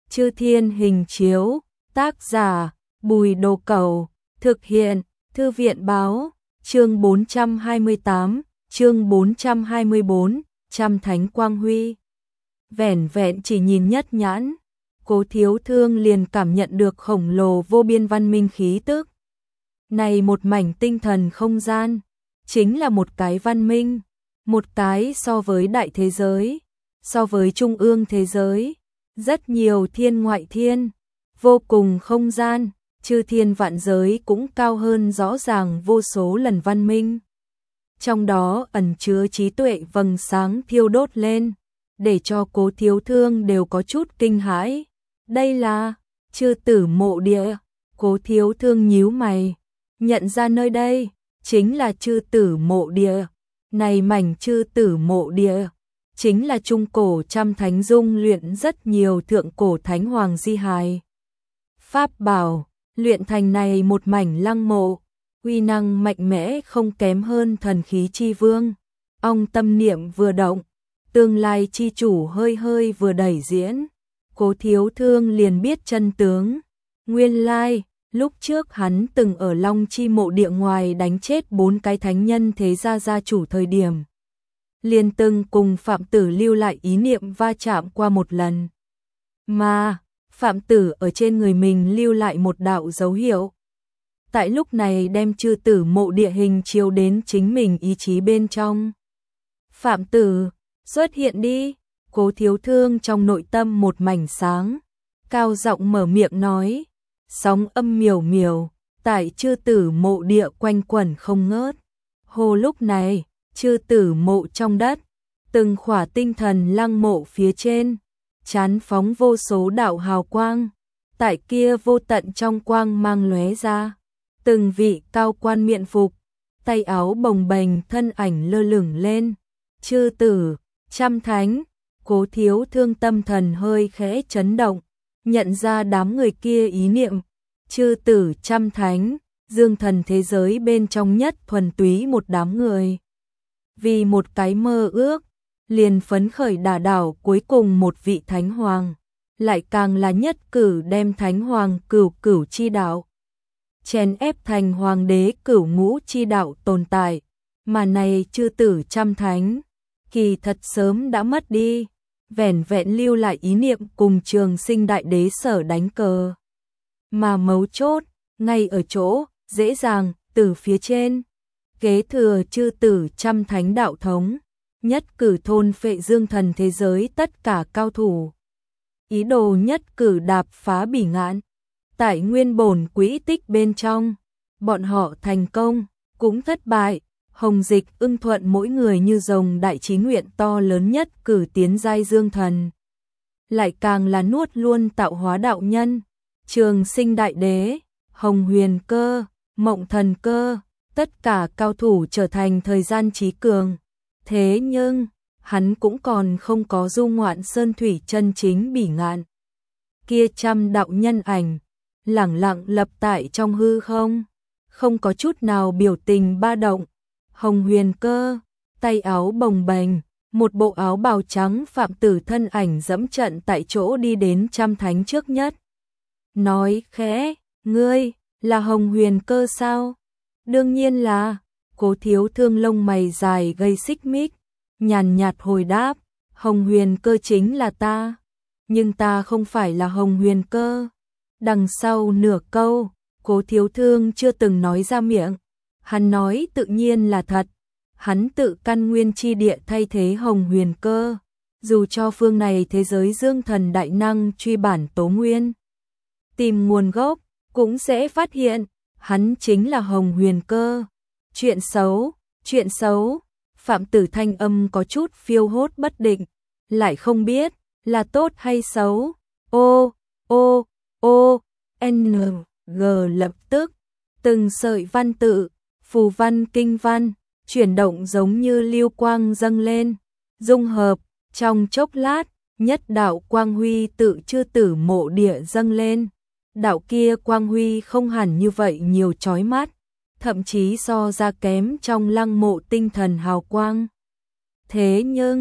Chư Thiên Hình Chiếu, tác giả Bùi Đồ Cẩu, thực hiện Thư viện Báo, chương 428, chương 424, Trăm Thánh Quang Huy. Vẻn vẹn chỉ nhìn nhất nhãn, Cố Thiếu Thương liền cảm nhận được khổng lồ vô biên văn minh khí tức. Này một mảnh tinh thần không gian, chính là một cái văn minh, một cái so với đại thế giới, so với trung ương thế giới, rất nhiều thiên ngoại thiên, vô cùng không gian, chư thiên vạn giới cũng cao hơn rõ ràng vô số lần văn minh. Trong đó ẩn chứa trí tuệ vầng sáng thiêu đốt lên, để cho Cố Thiếu Thương đều có chút kinh hãi. Đây là Chư Tử Mộ Địa. Cố Thiếu Thương nhíu mày, nhận ra nơi đây chính là Chư Tử Mộ Địa. Này mảnh Chư Tử Mộ Địa chính là trung cổ trăm thánh dung luyện rất nhiều thượng cổ thánh hoàng di hài. Pháp bảo luyện thành này một mảnh lăng mộ, uy năng mạnh mẽ không kém hơn thần khí chi vương. Ông tâm niệm vừa động, tương lai chi chủ hơi hơi vừa đẩy diễn, Cố Thiếu Thương liền biết chân tướng. Nguyên lai, lúc trước hắn từng ở Long Chi Mộ Địa ngoài đánh chết 4 cái thánh nhân thế gia gia chủ thời điểm, liền từng cùng Phạm Tử lưu lại ý niệm va chạm qua một lần. Mà Phạm Tử ở trên người mình lưu lại một đạo dấu hiệu. Tại lúc này đem Chư Tử Mộ Địa hình chiếu đến chính mình ý chí bên trong. Phạm Tử, xuất hiện đi. Cố Thiếu Thương trong nội tâm một mảnh sáng, cao giọng mở miệng nói, sóng âm miểu miểu, tại Chư Tử Mộ Địa quanh quẩn không ngớt. Hồ lúc này, Chư Tử Mộ trong đất, từng khỏa tinh thần lăng mộ phía trên, chán phóng vô số đạo hào quang, tại kia vô tận trong quang mang lóe ra, từng vị cao quan miện phục, tay áo bồng bềnh thân ảnh lơ lửng lên. Chư Tử, Trăm Thánh. Cố Thiếu Thương tâm thần hơi khẽ chấn động, nhận ra đám người kia ý niệm. Chư Tử Trăm Thánh, dương thần thế giới bên trong nhất thuần túy một đám người. Vì một cái mơ ước, liền phấn khởi đả đảo cuối cùng một vị thánh hoàng, lại càng là nhất cử đem thánh hoàng cửu chi đạo chèn ép thành hoàng đế cửu ngũ chi đạo tồn tại. Mà này Chư Tử Trăm Thánh, kỳ thật sớm đã mất đi, vẻn vẹn lưu lại ý niệm cùng Trường Sinh Đại Đế sở đánh cờ. Mà mấu chốt, ngay ở chỗ, dễ dàng, từ phía trên, kế thừa Chư Tử Trăm Thánh đạo thống, nhất cử thôn phệ dương thần thế giới tất cả cao thủ. Ý đồ nhất cử đạp phá bỉ ngạn, tại nguyên bổn quỹ tích bên trong, bọn họ thành công, cũng thất bại. Hồng Dịch, Ưng Thuận mỗi người như rồng đại chí nguyện to lớn nhất cử tiến giai dương thần. Lại càng là nuốt luôn tạo hóa đạo nhân, Trường Sinh Đại Đế, Hồng Huyền Cơ, Mộng Thần Cơ, tất cả cao thủ trở thành thời gian trí cường. Thế nhưng, hắn cũng còn không có du ngoạn sơn thủy chân chính bỉ ngạn. Kia trăm đạo nhân ảnh, lẳng lặng lập tại trong hư không, không có chút nào biểu tình ba động. Hồng Huyền Cơ, tay áo bồng bềnh, một bộ áo bào trắng Phạm Tử thân ảnh dẫm trận tại chỗ đi đến Trăm Thánh trước nhất. Nói khẽ, ngươi, là Hồng Huyền Cơ sao? Đương nhiên là. Cố Thiếu Thương lông mày dài gây xích mích, nhàn nhạt hồi đáp, Hồng Huyền Cơ chính là ta. Nhưng ta không phải là Hồng Huyền Cơ. Đằng sau nửa câu, Cố Thiếu Thương chưa từng nói ra miệng. Hắn nói tự nhiên là thật, hắn tự căn nguyên chi địa thay thế Hồng Huyền Cơ, dù cho phương này thế giới dương thần đại năng truy bản tố nguyên, tìm nguồn gốc, cũng sẽ phát hiện, hắn chính là Hồng Huyền Cơ. Chuyện xấu, Phạm Tử thanh âm có chút phiêu hốt bất định, lại không biết, là tốt hay xấu. G lập tức, từng sợi văn tự, phù văn kinh văn, chuyển động giống như lưu quang dâng lên, dung hợp, trong chốc lát, nhất đạo quang huy tự Chư Tử Mộ Địa dâng lên. Đạo kia quang huy không hẳn như vậy nhiều chói mắt, thậm chí so ra kém trong lăng mộ tinh thần hào quang. Thế nhưng,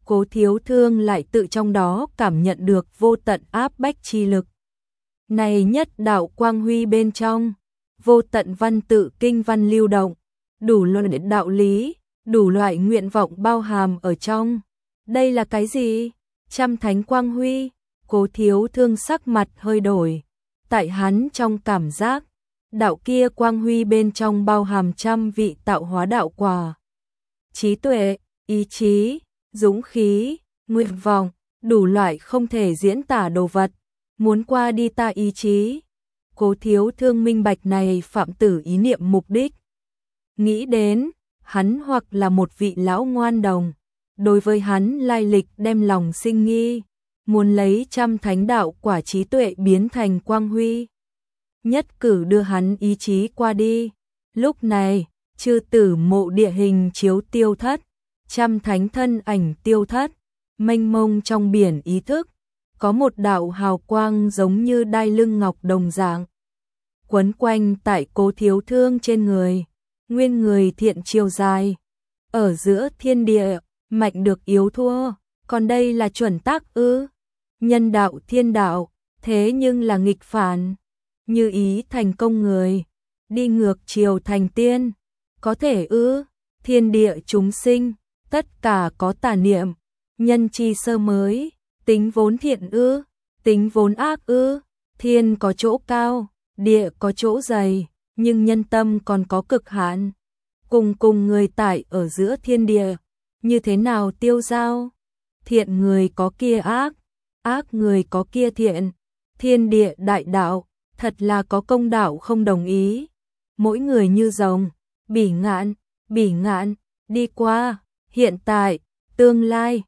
Cố Thiếu Thương lại tự trong đó cảm nhận được vô tận áp bách chi lực. Này nhất đạo quang huy bên trong, vô tận văn tự kinh văn lưu động, đủ loại đạo lý, đủ loại nguyện vọng bao hàm ở trong. Đây là cái gì? Trăm thánh quang huy. Cố Thiếu Thương sắc mặt hơi đổi. Tại hắn trong cảm giác, đạo kia quang huy bên trong bao hàm trăm vị tạo hóa đạo quả. Trí tuệ, ý chí, dũng khí, nguyện vọng, đủ loại không thể diễn tả đồ vật, muốn qua đi ta ý chí. Cố Thiếu Thương minh bạch này phạm tử ý niệm mục đích. Nghĩ đến, hắn hoặc là một vị lão ngoan đồng, đối với hắn lai lịch đem lòng sinh nghi, muốn lấy trăm thánh đạo quả trí tuệ biến thành quang huy. Nhất cử đưa hắn ý chí qua đi. Lúc này, chư tử mộ địa hình chiếu tiêu thất, trăm thánh thân ảnh tiêu thất, mênh mông trong biển ý thức, có một đạo hào quang giống như đai lưng ngọc đồng dạng, quấn quanh tại Cố Thiếu Thương trên người, nguyên người thiện chiều dài. Ở giữa thiên địa, mạnh được yếu thua, còn đây là chuẩn tắc ư? Nhân đạo thiên đạo, thế nhưng là nghịch phản, như ý thành công người, đi ngược chiều thành tiên, có thể ư? Thiên địa chúng sinh, tất cả có tà niệm, nhân chi sơ mới, tính vốn thiện ư? Tính vốn ác ư? Thiên có chỗ cao, địa có chỗ dày, nhưng nhân tâm còn có cực hạn. Cùng người tại ở giữa thiên địa, như thế nào tiêu dao? Thiện người có kia ác, ác người có kia thiện. Thiên địa đại đạo, thật là có công đạo không đồng ý. Mỗi người như rồng, bỉ ngạn, đi qua, hiện tại, tương lai,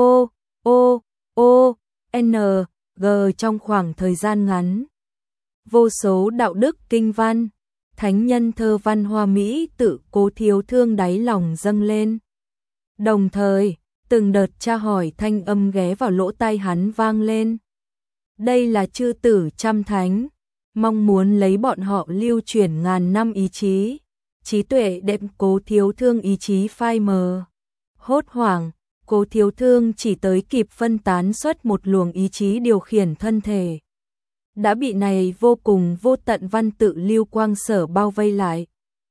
n, g trong khoảng thời gian ngắn. Vô số đạo đức kinh văn, thánh nhân thơ văn hoa mỹ tự Cố Thiếu Thương đáy lòng dâng lên. Đồng thời, từng đợt tra hỏi thanh âm ghé vào lỗ tai hắn vang lên. Đây là chư tử trăm thánh, mong muốn lấy bọn họ lưu truyền ngàn năm ý chí, trí tuệ đem Cố Thiếu Thương ý chí phai mờ. Hốt hoảng, Cố Thiếu Thương chỉ tới kịp phân tán xuất một luồng ý chí điều khiển thân thể. Đã bị này vô cùng vô tận văn tự lưu quang sở bao vây lại.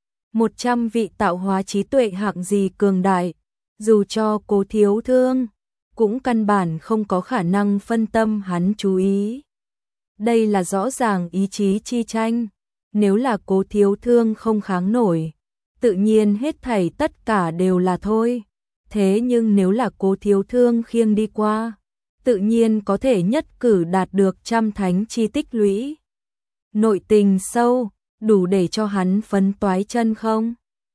100 vị tạo hóa trí tuệ hạng gì cường đại, dù cho Cố Thiếu Thương, cũng căn bản không có khả năng phân tâm hắn chú ý. Đây là rõ ràng ý chí chi tranh, nếu là Cố Thiếu Thương không kháng nổi, tự nhiên hết thảy tất cả đều là thôi. Thế nhưng nếu là Cố Thiếu Thương khiêng đi qua, tự nhiên có thể nhất cử đạt được trăm thánh chi tích lũy. Nội tình sâu, đủ để cho hắn phấn toái chân không?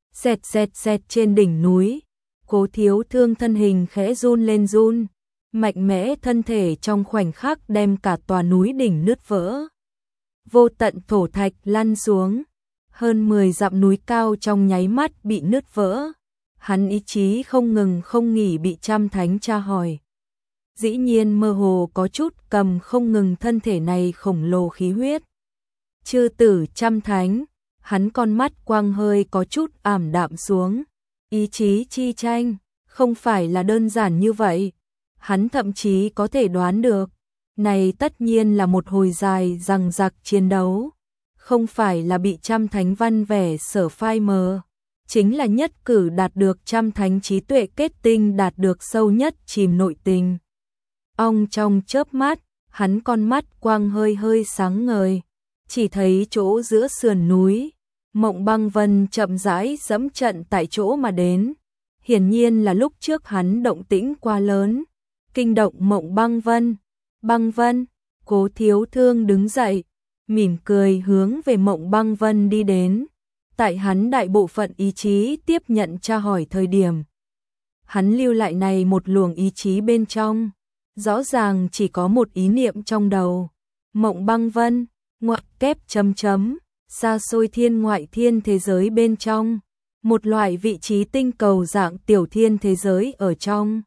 Xẹt trên đỉnh núi, Cố Thiếu Thương thân hình khẽ run lên run, mạnh mẽ thân thể trong khoảnh khắc đem cả tòa núi đỉnh nứt vỡ. Vô tận thổ thạch lăn xuống, hơn 10 dặm núi cao trong nháy mắt bị nứt vỡ. Hắn ý chí không ngừng không nghỉ bị trăm thánh tra hỏi. Dĩ nhiên mơ hồ có chút cầm không ngừng thân thể này khổng lồ khí huyết. Chư tử trăm thánh, hắn con mắt quang hơi có chút ảm đạm xuống. Ý chí chi tranh, không phải là đơn giản như vậy. Hắn thậm chí có thể đoán được, này tất nhiên là một hồi dài dằng dặc chiến đấu. Không phải là bị trăm thánh văn vẻ sở phai mờ, chính là nhất cử đạt được trăm thánh trí tuệ kết tinh đạt được sâu nhất chìm nội tình. Ong trong chớp mắt, hắn con mắt quang hơi hơi sáng ngời, chỉ thấy chỗ giữa sườn núi, Mộng Băng Vân chậm rãi dẫm trận tại chỗ mà đến. Hiển nhiên là lúc trước hắn động tĩnh quá lớn, kinh động Mộng Băng Vân. Băng Vân, Cố Thiếu Thương đứng dậy, mỉm cười hướng về Mộng Băng Vân đi đến. Tại hắn đại bộ phận ý chí tiếp nhận tra hỏi thời điểm, hắn lưu lại này một luồng ý chí bên trong, rõ ràng chỉ có một ý niệm trong đầu. Mộng Băng Vân, ngoặc kép chấm chấm, xa xôi thiên ngoại thiên thế giới bên trong, một loại vị trí tinh cầu dạng tiểu thiên thế giới ở trong.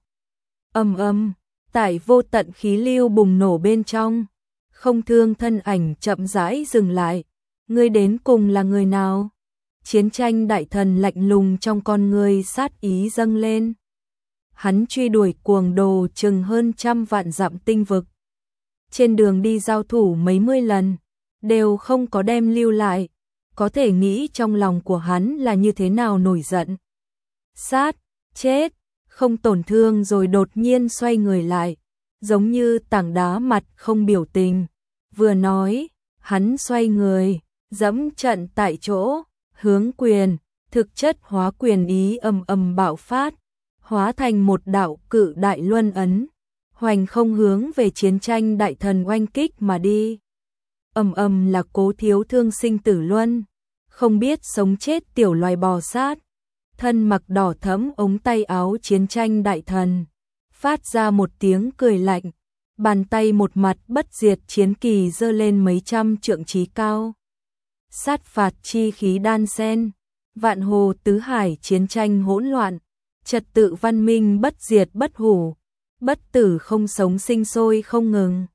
Tại vô tận khí lưu bùng nổ bên trong, Không Thương thân ảnh chậm rãi dừng lại. Ngươi đến cùng là người nào? Chiến tranh đại thần lạnh lùng trong con ngươi sát ý dâng lên. hắn truy đuổi cuồng đồ chừng hơn 100 vạn dặm tinh vực. Trên đường đi giao thủ mấy mươi lần, đều không có đem lưu lại, có thể nghĩ trong lòng của hắn là như thế nào nổi giận. Sát, chết, không tổn thương rồi đột nhiên xoay người lại, giống như tảng đá mặt không biểu tình. Vừa nói, hắn xoay người, dẫm trận tại chỗ, hướng quyền, thực chất hóa quyền ý ầm ầm bạo phát, hóa thành một đạo cự đại luân ấn, hoành không hướng về chiến tranh đại thần oanh kích mà đi. Ầm ầm là Cố Thiếu Thương sinh tử luân, không biết sống chết tiểu loài bò sát, thân mặc đỏ thẫm ống tay áo chiến tranh đại thần, phát ra một tiếng cười lạnh, bàn tay một mặt bất diệt chiến kỳ giơ lên mấy trăm trượng chí cao. Sát phạt chi khí đan xen, vạn hồ tứ hải chiến tranh hỗn loạn, trật tự văn minh bất diệt bất hủ, bất tử không sống sinh sôi không ngừng.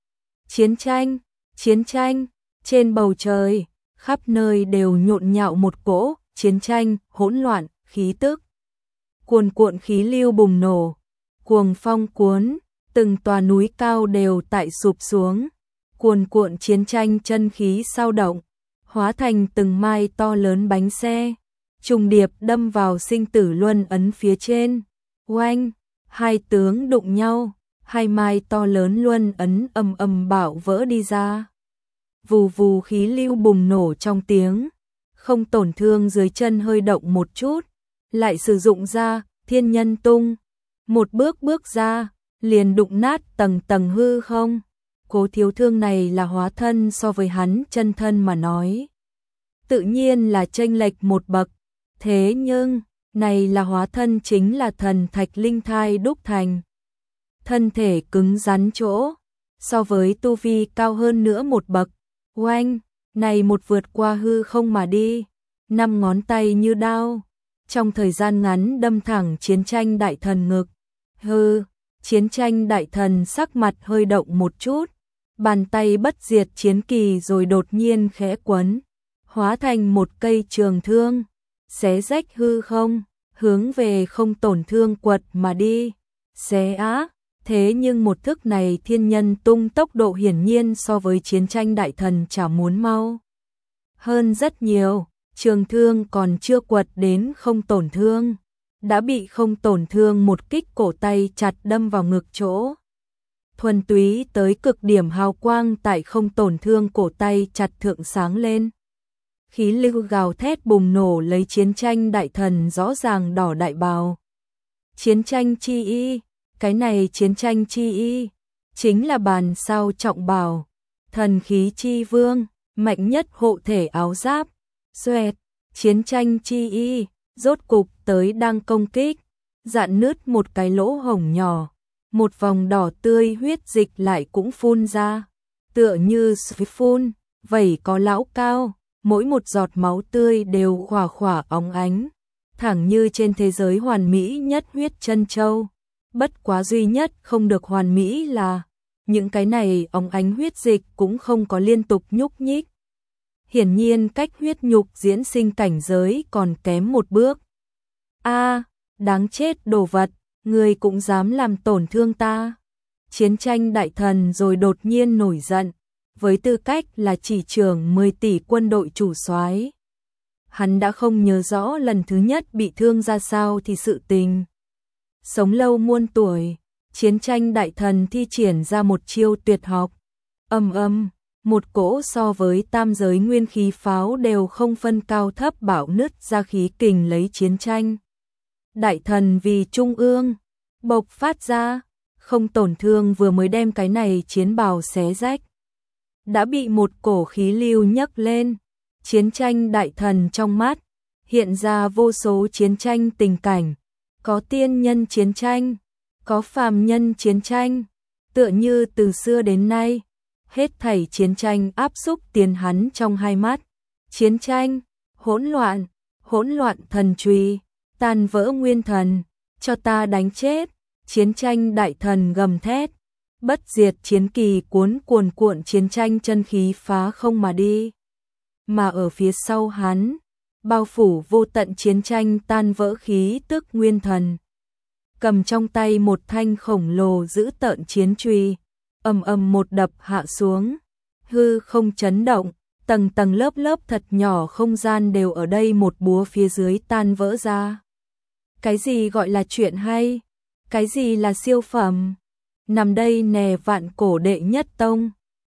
Chiến tranh, trên bầu trời, khắp nơi đều nhộn nhạo một cỗ chiến tranh hỗn loạn, khí tức cuồn cuộn khí lưu bùng nổ, cuồng phong cuốn, từng tòa núi cao đều tại sụp xuống, cuồn cuộn chiến tranh chân khí sao động, hóa thành từng mai to lớn bánh xe, trùng điệp đâm vào sinh tử luân ấn phía trên. Oanh, hai tướng đụng nhau, hai mai to lớn luân ấn ầm ầm bạo vỡ đi ra. Vù vù khí lưu bùng nổ trong tiếng, không tổn thương dưới chân hơi động một chút, lại sử dụng ra Thiên Nhân Tung, một bước bước ra, liền đụng nát tầng tầng hư không. Cố Thiếu Thương này là hóa thân, so với hắn chân thân mà nói, tự nhiên là chênh lệch một bậc, thế nhưng này là hóa thân chính là thần thạch linh thai đúc thành. Thân thể cứng rắn chỗ, so với tu vi cao hơn nữa một bậc. Oanh, này một vượt qua hư không mà đi, 5 ngón tay như đao, trong thời gian ngắn đâm thẳng chiến tranh đại thần ngực. Hừ, chiến tranh đại thần sắc mặt hơi động một chút, bàn tay bất diệt chiến kỳ rồi đột nhiên khẽ quấn, hóa thành một cây trường thương, xé rách hư không, hướng về không tổn thương quật mà đi. Xé á, thế nhưng một thức này Thiên Nhân Tung tốc độ hiển nhiên so với chiến tranh đại thần chả muốn mau hơn rất nhiều, trường thương còn chưa quật đến không tổn thương, đã bị không tổn thương một kích cổ tay chặt đâm vào ngực chỗ. Thuần túy tới cực điểm hào quang tại không tổn thương cổ tay chặt thượng sáng lên. Khí lưu gào thét bùng nổ lấy chiến tranh đại thần rõ ràng đỏ đại bào. Chiến tranh chi y, cái này chiến tranh chi y, chính là bàn sao trọng bào, thần khí chi vương, mạnh nhất hộ thể áo giáp. Xoẹt, chiến tranh chi y, rốt cục tới đang công kích, dạn nứt một cái lỗ hổng nhỏ, một vòng đỏ tươi huyết dịch lại cũng phun ra, tựa như phun, vẩy có lão cao, mỗi một giọt máu tươi đều khỏa khỏa óng ánh, thẳng như trên thế giới hoàn mỹ nhất huyết chân châu. Bất quá duy nhất không được hoàn mỹ là những cái này óng ánh huyết dịch cũng không có liên tục nhúc nhích. Hiển nhiên cách huyết nhục diễn sinh cảnh giới còn kém một bước. A, đáng chết đồ vật, người cũng dám làm tổn thương ta. Chiến tranh đại thần rồi đột nhiên nổi giận, với tư cách là chỉ trưởng 10 tỷ quân đội chủ soái. Hắn đã không nhớ rõ lần thứ nhất bị thương ra sao thì sự tình. Sống lâu muôn tuổi, chiến tranh đại thần thi triển ra một chiêu tuyệt học. Một cỗ so với tam giới nguyên khí pháo đều không phân cao thấp bạo nứt ra khí kình lấy chiến tranh đại thần vì trung ương, bộc phát ra, không tổn thương vừa mới đem cái này chiến bào xé rách. Đã bị một cổ khí lưu nhấc lên, chiến tranh đại thần trong mắt, hiện ra vô số chiến tranh tình cảnh, có tiên nhân chiến tranh, có phàm nhân chiến tranh, tựa như từ xưa đến nay, hết thảy chiến tranh áp xúc tiến hắn trong hai mắt. Chiến tranh, hỗn loạn thần chùy, tan vỡ nguyên thần, cho ta đánh chết. Chiến tranh đại thần gầm thét, bất diệt chiến kỳ cuốn cuồn cuộn chiến tranh chân khí phá không mà đi. Mà ở phía sau hắn, bao phủ vô tận chiến tranh tan vỡ khí tức nguyên thần. cầm trong tay một thanh khổng lồ giữ tợn chiến truy, ầm ầm một đập hạ xuống, hư không chấn động, tầng tầng lớp lớp thật nhỏ không gian đều ở đây một búa phía dưới tan vỡ ra. Cái gì gọi là chuyện hay? Cái gì là siêu phẩm? Nằm đây nè Vạn Cổ đệ nhất tông.